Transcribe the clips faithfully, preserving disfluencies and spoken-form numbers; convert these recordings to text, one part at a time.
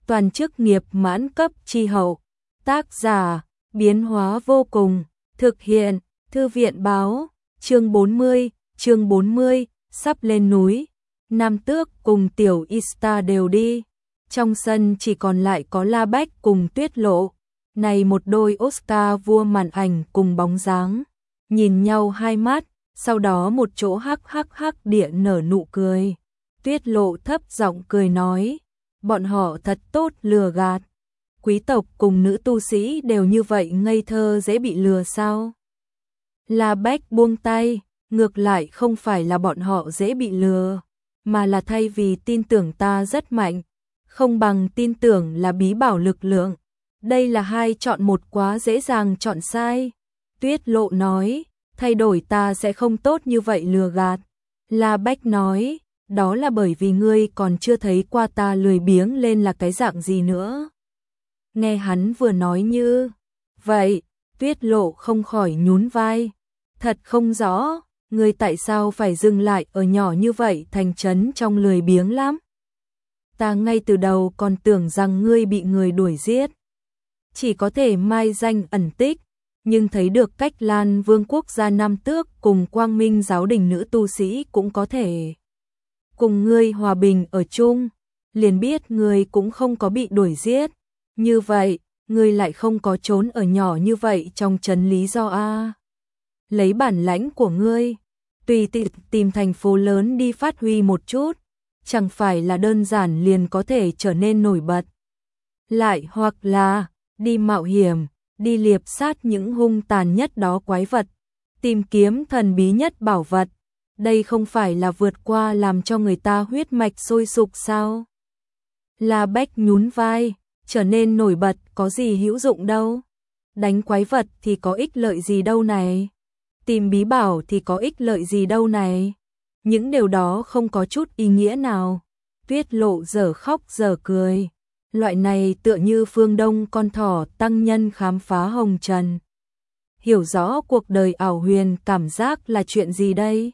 toàn chức nghiệp mãn cấp chi hậu. Tác giả, biến hóa vô cùng, thực hiện, thư viện báo, chương bốn mươi, chương bốn mươi, sắp lên núi. Nam Tước cùng Tiểu Ista đều đi. Trong sân chỉ còn lại có La Bách cùng Tuyết Lộ. Này một đôi Oscar vua màn ảnh cùng bóng dáng. Nhìn nhau hai mắt, sau đó một chỗ hắc hắc hắc địa nở nụ cười. Tuyết Lộ thấp giọng cười nói, bọn họ thật tốt lừa gạt. Quý tộc cùng nữ tu sĩ đều như vậy ngây thơ dễ bị lừa sao? La Bách buông tay, ngược lại không phải là bọn họ dễ bị lừa, mà là thay vì tin tưởng ta rất mạnh, không bằng tin tưởng là bí bảo lực lượng. Đây là hai chọn một quá dễ dàng chọn sai. Tuyết Lộ nói, thay đổi ta sẽ không tốt như vậy lừa gạt. La Bách nói, đó là bởi vì ngươi còn chưa thấy qua ta lười biếng lên là cái dạng gì nữa. Nghe hắn vừa nói như vậy, Tuyết Lộ không khỏi nhún vai. Thật không rõ, ngươi tại sao phải dừng lại ở nhỏ như vậy thành trấn trong lười biếng lắm. Ta ngay từ đầu còn tưởng rằng ngươi bị người đuổi giết. Chỉ có thể mai danh ẩn tích, nhưng thấy được cách Lan Vương quốc gia Nam Tước cùng Quang Minh giáo đình nữ tu sĩ cũng có thể cùng ngươi hòa bình ở chung, liền biết ngươi cũng không có bị đuổi giết. Như vậy, ngươi lại không có trốn ở nhỏ như vậy trong trấn lý do a? Lấy bản lãnh của ngươi, tùy tiện tìm thành phố lớn đi phát huy một chút, chẳng phải là đơn giản liền có thể trở nên nổi bật. Lại hoặc là đi mạo hiểm, đi liệp sát những hung tàn nhất đó quái vật, tìm kiếm thần bí nhất bảo vật. Đây không phải là vượt qua làm cho người ta huyết mạch sôi sục sao? La Bách nhún vai, trở nên nổi bật có gì hữu dụng đâu. Đánh quái vật thì có ích lợi gì đâu này. Tìm bí bảo thì có ích lợi gì đâu này. Những điều đó không có chút ý nghĩa nào. Tuyết Lộ dở khóc dở cười. Loại này tựa như phương Đông con thỏ tăng nhân khám phá hồng trần. Hiểu rõ cuộc đời ảo huyền cảm giác là chuyện gì đây?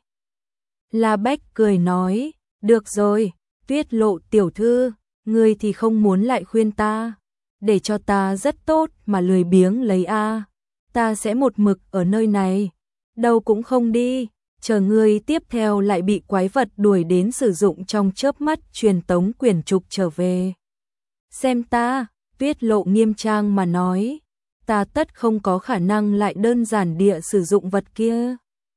La Bách cười nói, được rồi, Tuyết Lộ tiểu thư, ngươi thì không muốn lại khuyên ta, để cho ta rất tốt mà lười biếng lấy a. Ta sẽ một mực ở nơi này, đâu cũng không đi, chờ ngươi tiếp theo lại bị quái vật đuổi đến sử dụng trong chớp mắt truyền tống quyển trục trở về. Xem ta, Tuyết Lộ nghiêm trang mà nói, ta tất không có khả năng lại đơn giản địa sử dụng vật kia.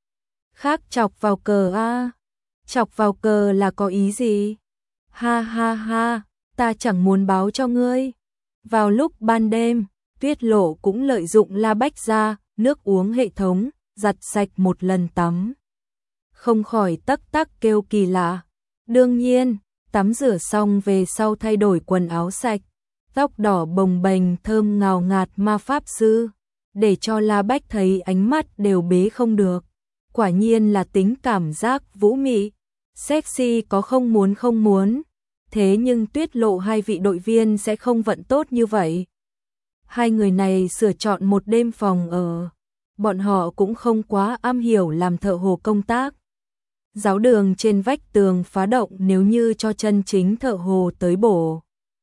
Khác chọc vào cờ a. Chọc vào cờ là có ý gì? Ha ha ha, ta chẳng muốn báo cho ngươi. Vào lúc ban đêm, Tuyết Lộ cũng lợi dụng La Bách ra, nước uống hệ thống, giặt sạch một lần tắm. Không khỏi tắc tắc kêu kỳ lạ. Đương nhiên, tắm rửa xong về sau thay đổi quần áo sạch, tóc đỏ bồng bềnh thơm ngào ngạt ma pháp sư, để cho La Bách thấy ánh mắt đều bế không được. Quả nhiên là tính cảm giác vũ mị, sexy có không muốn không muốn. Thế nhưng Tuyết Lộ hai vị đội viên sẽ không vận tốt như vậy. Hai người này sửa chọn một đêm phòng ở. Bọn họ cũng không quá am hiểu làm thợ hồ công tác. Giáo đường trên vách tường phá động nếu như cho chân chính thợ hồ tới bổ.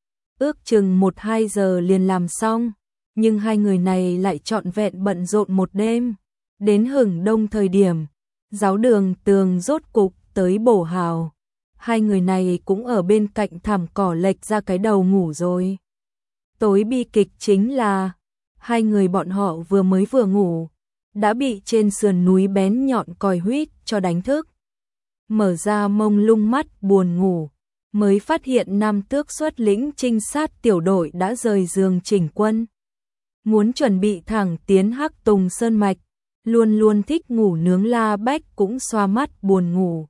Ước chừng một hai giờ liền làm xong. Nhưng hai người này lại trọn vẹn bận rộn một đêm. Đến hửng đông thời điểm, giáo đường tường rốt cục tới bổ hào. Hai người này cũng ở bên cạnh thảm cỏ lệch ra cái đầu ngủ rồi. Tối bi kịch chính là, hai người bọn họ vừa mới vừa ngủ, đã bị trên sườn núi bén nhọn còi huýt cho đánh thức. Mở ra mông lung mắt buồn ngủ, mới phát hiện Nam Tước xuất lĩnh trinh sát tiểu đội đã rời giường chỉnh quân. Muốn chuẩn bị thẳng tiến Hắc Tùng Sơn Mạch, luôn luôn thích ngủ nướng La Bách cũng xoa mắt buồn ngủ.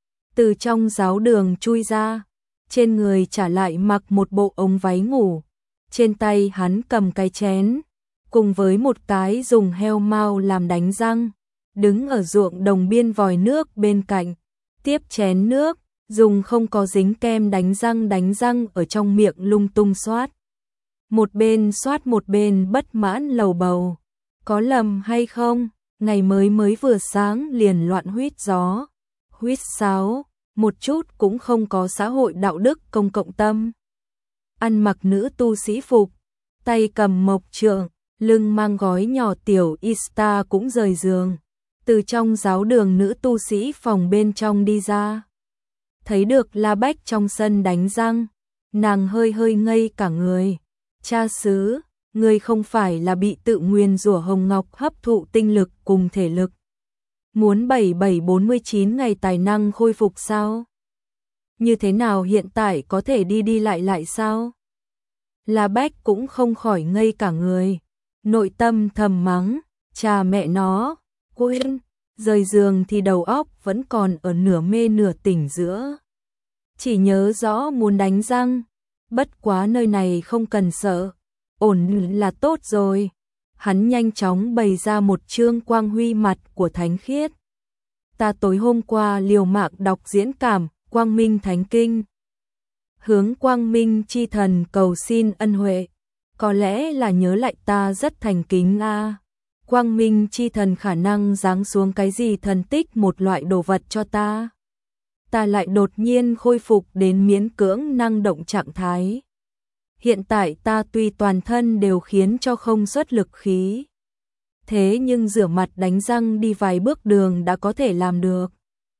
Từ trong giáo đường chui ra, trên người trả lại mặc một bộ ống váy ngủ, trên tay hắn cầm cái chén, cùng với một cái dùng heo mao làm đánh răng, đứng ở ruộng đồng biên vòi nước bên cạnh, tiếp chén nước, dùng không có dính kem đánh răng đánh răng ở trong miệng lung tung xoát. Một bên xoát một bên bất mãn lầu bầu, có lầm hay không, ngày mới mới vừa sáng liền loạn huýt gió, huýt sáo, một chút cũng không có xã hội đạo đức công cộng tâm. ăn mặc nữ tu sĩ phục, tay cầm mộc trượng, lưng mang gói nhỏ tiểu Ista cũng rời giường, từ trong giáo đường nữ tu sĩ phòng bên trong đi ra. Thấy được La Bách trong sân đánh răng, nàng hơi hơi ngây cả người. Cha xứ, ngươi không phải là bị tự nguyền rủa Hồng Ngọc hấp thụ tinh lực cùng thể lực. Muốn bảy bảy bốn mươi chín ngày tài năng khôi phục sao? Như thế nào hiện tại có thể đi đi lại lại sao? La Bách cũng không khỏi ngây cả người. Nội tâm thầm mắng, cha mẹ nó, quên, rời giường thì đầu óc vẫn còn ở nửa mê nửa tỉnh giữa. Chỉ nhớ rõ muốn đánh răng, bất quá nơi này không cần sợ, ổn là tốt rồi. Hắn nhanh chóng bày ra một chương quang huy mặt của thánh khiết. Ta tối hôm qua liều mạng đọc diễn cảm, Quang Minh Thánh Kinh. Hướng Quang Minh chi thần cầu xin ân huệ. Có lẽ là nhớ lại ta rất thành kính a. À. Quang Minh chi thần khả năng giáng xuống cái gì thần tích một loại đồ vật cho ta. Ta lại đột nhiên khôi phục đến miễn cưỡng năng động trạng thái. Hiện tại ta tuy toàn thân đều khiến cho không xuất lực khí. Thế nhưng rửa mặt đánh răng đi vài bước đường đã có thể làm được.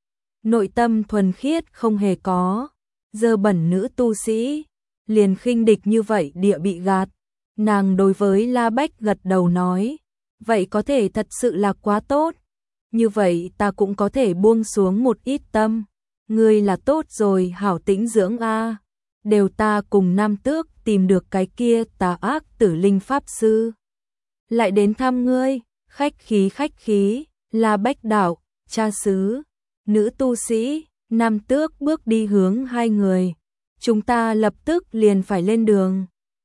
Nội tâm thuần khiết không hề có. Dơ bẩn nữ tu sĩ, liền khinh địch như vậy địa bị gạt. Nàng đối với La Bách gật đầu nói, vậy có thể thật sự là quá tốt. Như vậy ta cũng có thể buông xuống một ít tâm. Ngươi là tốt rồi hảo tĩnh dưỡng a. Đều ta cùng Nam Tước tìm được cái kia tà ác tử linh pháp sư. Lại đến thăm ngươi, khách khí khách khí, La Bách đạo, cha xứ, nữ tu sĩ, Nam Tước bước đi hướng hai người. Chúng ta lập tức liền phải lên đường.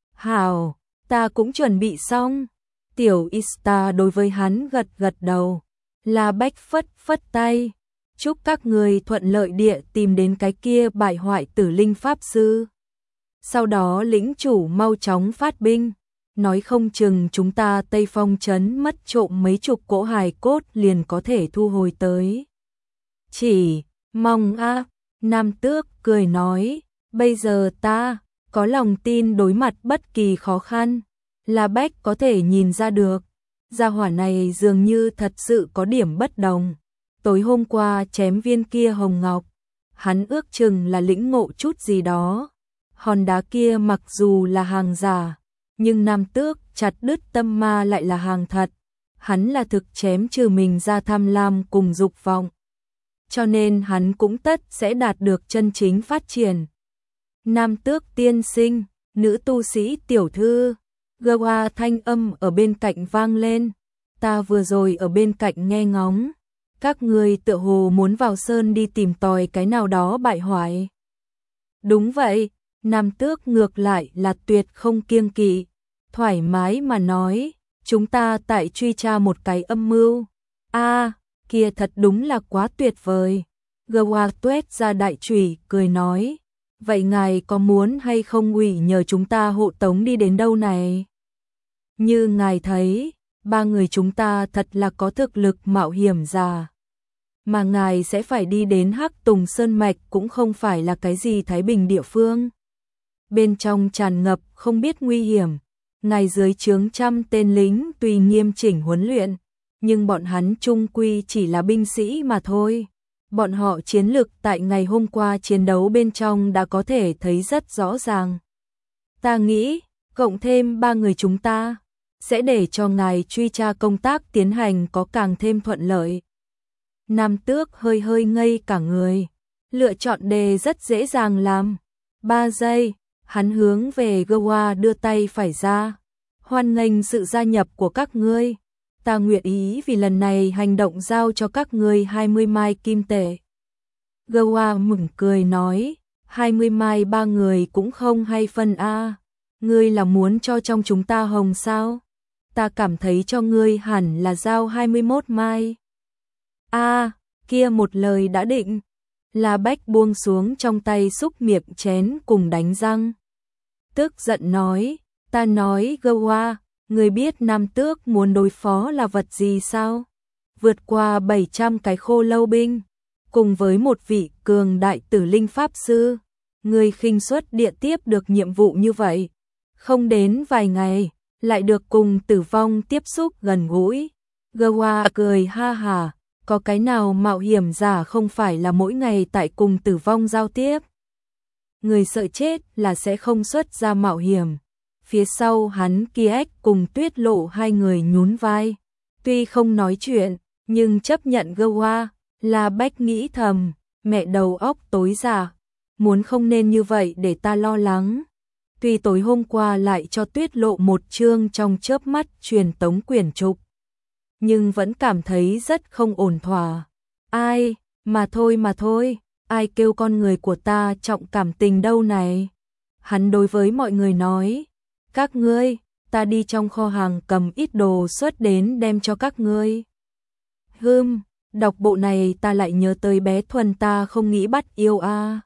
Hảo, ta cũng chuẩn bị xong. Tiểu Ista đối với hắn gật gật đầu. La Bách phất phất tay. Chúc các người thuận lợi địa tìm đến cái kia bại hoại tử linh pháp sư. Sau đó lĩnh chủ mau chóng phát binh. Nói không chừng chúng ta Tây Phong trấn mất trộm mấy chục cỗ hài cốt liền có thể thu hồi tới. Chỉ, mong a. Nam Tước cười nói, bây giờ ta có lòng tin đối mặt bất kỳ khó khăn. La Bách có thể nhìn ra được, gia hỏa này dường như thật sự có điểm bất đồng. Tối hôm qua chém viên kia hồng ngọc, hắn ước chừng là lĩnh ngộ chút gì đó. Hòn đá kia mặc dù là hàng giả, nhưng Nam Tước chặt đứt tâm ma lại là hàng thật. Hắn là thực chém trừ mình ra tham lam cùng dục vọng. Cho nên hắn cũng tất sẽ đạt được chân chính phát triển. Nam Tước tiên sinh, nữ tu sĩ tiểu thư, gơ hoa thanh âm ở bên cạnh vang lên. Ta vừa rồi ở bên cạnh nghe ngóng. Các người tựa hồ muốn vào sơn đi tìm tòi cái nào đó bại hoại. Đúng vậy, Nam Tước ngược lại là tuyệt không kiêng kỵ. Thoải mái mà nói, chúng ta tại truy tra một cái âm mưu. A, kia thật đúng là quá tuyệt vời. Gơ hoa tuét ra đại chủy cười nói. Vậy ngài có muốn hay không ủy nhờ chúng ta hộ tống đi đến đâu này? Như ngài thấy, ba người chúng ta thật là có thực lực mạo hiểm giả. Mà ngài sẽ phải đi đến Hắc Tùng Sơn Mạch cũng không phải là cái gì thái bình địa phương. Bên trong tràn ngập không biết nguy hiểm. Ngài dưới trướng trăm tên lính tuy nghiêm chỉnh huấn luyện, nhưng bọn hắn chung quy chỉ là binh sĩ mà thôi. Bọn họ chiến lực tại ngày hôm qua chiến đấu bên trong đã có thể thấy rất rõ ràng. Ta nghĩ, cộng thêm ba người chúng ta, sẽ để cho ngài truy tra công tác tiến hành có càng thêm thuận lợi. Nam Tước hơi hơi ngây cả người. Lựa chọn đề rất dễ dàng làm. Ba giây, hắn hướng về Goa đưa tay phải ra. Hoan nghênh sự gia nhập của các ngươi. Ta nguyện ý vì lần này hành động giao cho các ngươi hai mươi mai kim tệ. Goa mỉm cười nói, hai mươi mai ba người cũng không hay phân a. Ngươi là muốn cho trong chúng ta hồng sao? Ta cảm thấy cho ngươi hẳn là giao hai mươi mốt mai. A, à, kia một lời đã định. La Bách buông xuống trong tay xúc miệng chén cùng đánh răng. Tức giận nói, ta nói Goa, ngươi biết Nam Tước muốn đối phó là vật gì sao? Vượt qua bảy trăm cái khô lâu binh, cùng với một vị cường đại tử linh pháp sư. Người khinh suất địa tiếp được nhiệm vụ như vậy, không đến vài ngày, lại được cùng tử vong tiếp xúc gần gũi. Gawa cười ha hà, có cái nào mạo hiểm giả không phải là mỗi ngày tại cùng tử vong giao tiếp. Người sợ chết là sẽ không xuất ra mạo hiểm. Phía sau hắn Kiếc cùng Tuyết Lộ hai người nhún vai. Tuy không nói chuyện, nhưng chấp nhận Gawa là Bách nghĩ thầm, mẹ đầu óc tối già, muốn không nên như vậy để ta lo lắng. Tuy tối hôm qua lại cho Tuyết Lộ một chương trong chớp mắt truyền tống quyển trục, nhưng vẫn cảm thấy rất không ổn thỏa. Ai, mà thôi mà thôi, ai kêu con người của ta trọng cảm tình đâu này. Hắn đối với mọi người nói, các ngươi, ta đi trong kho hàng cầm ít đồ xuất đến đem cho các ngươi. Hừm, đọc bộ này ta lại nhớ tới bé Thuần ta không nghĩ bắt yêu a. À.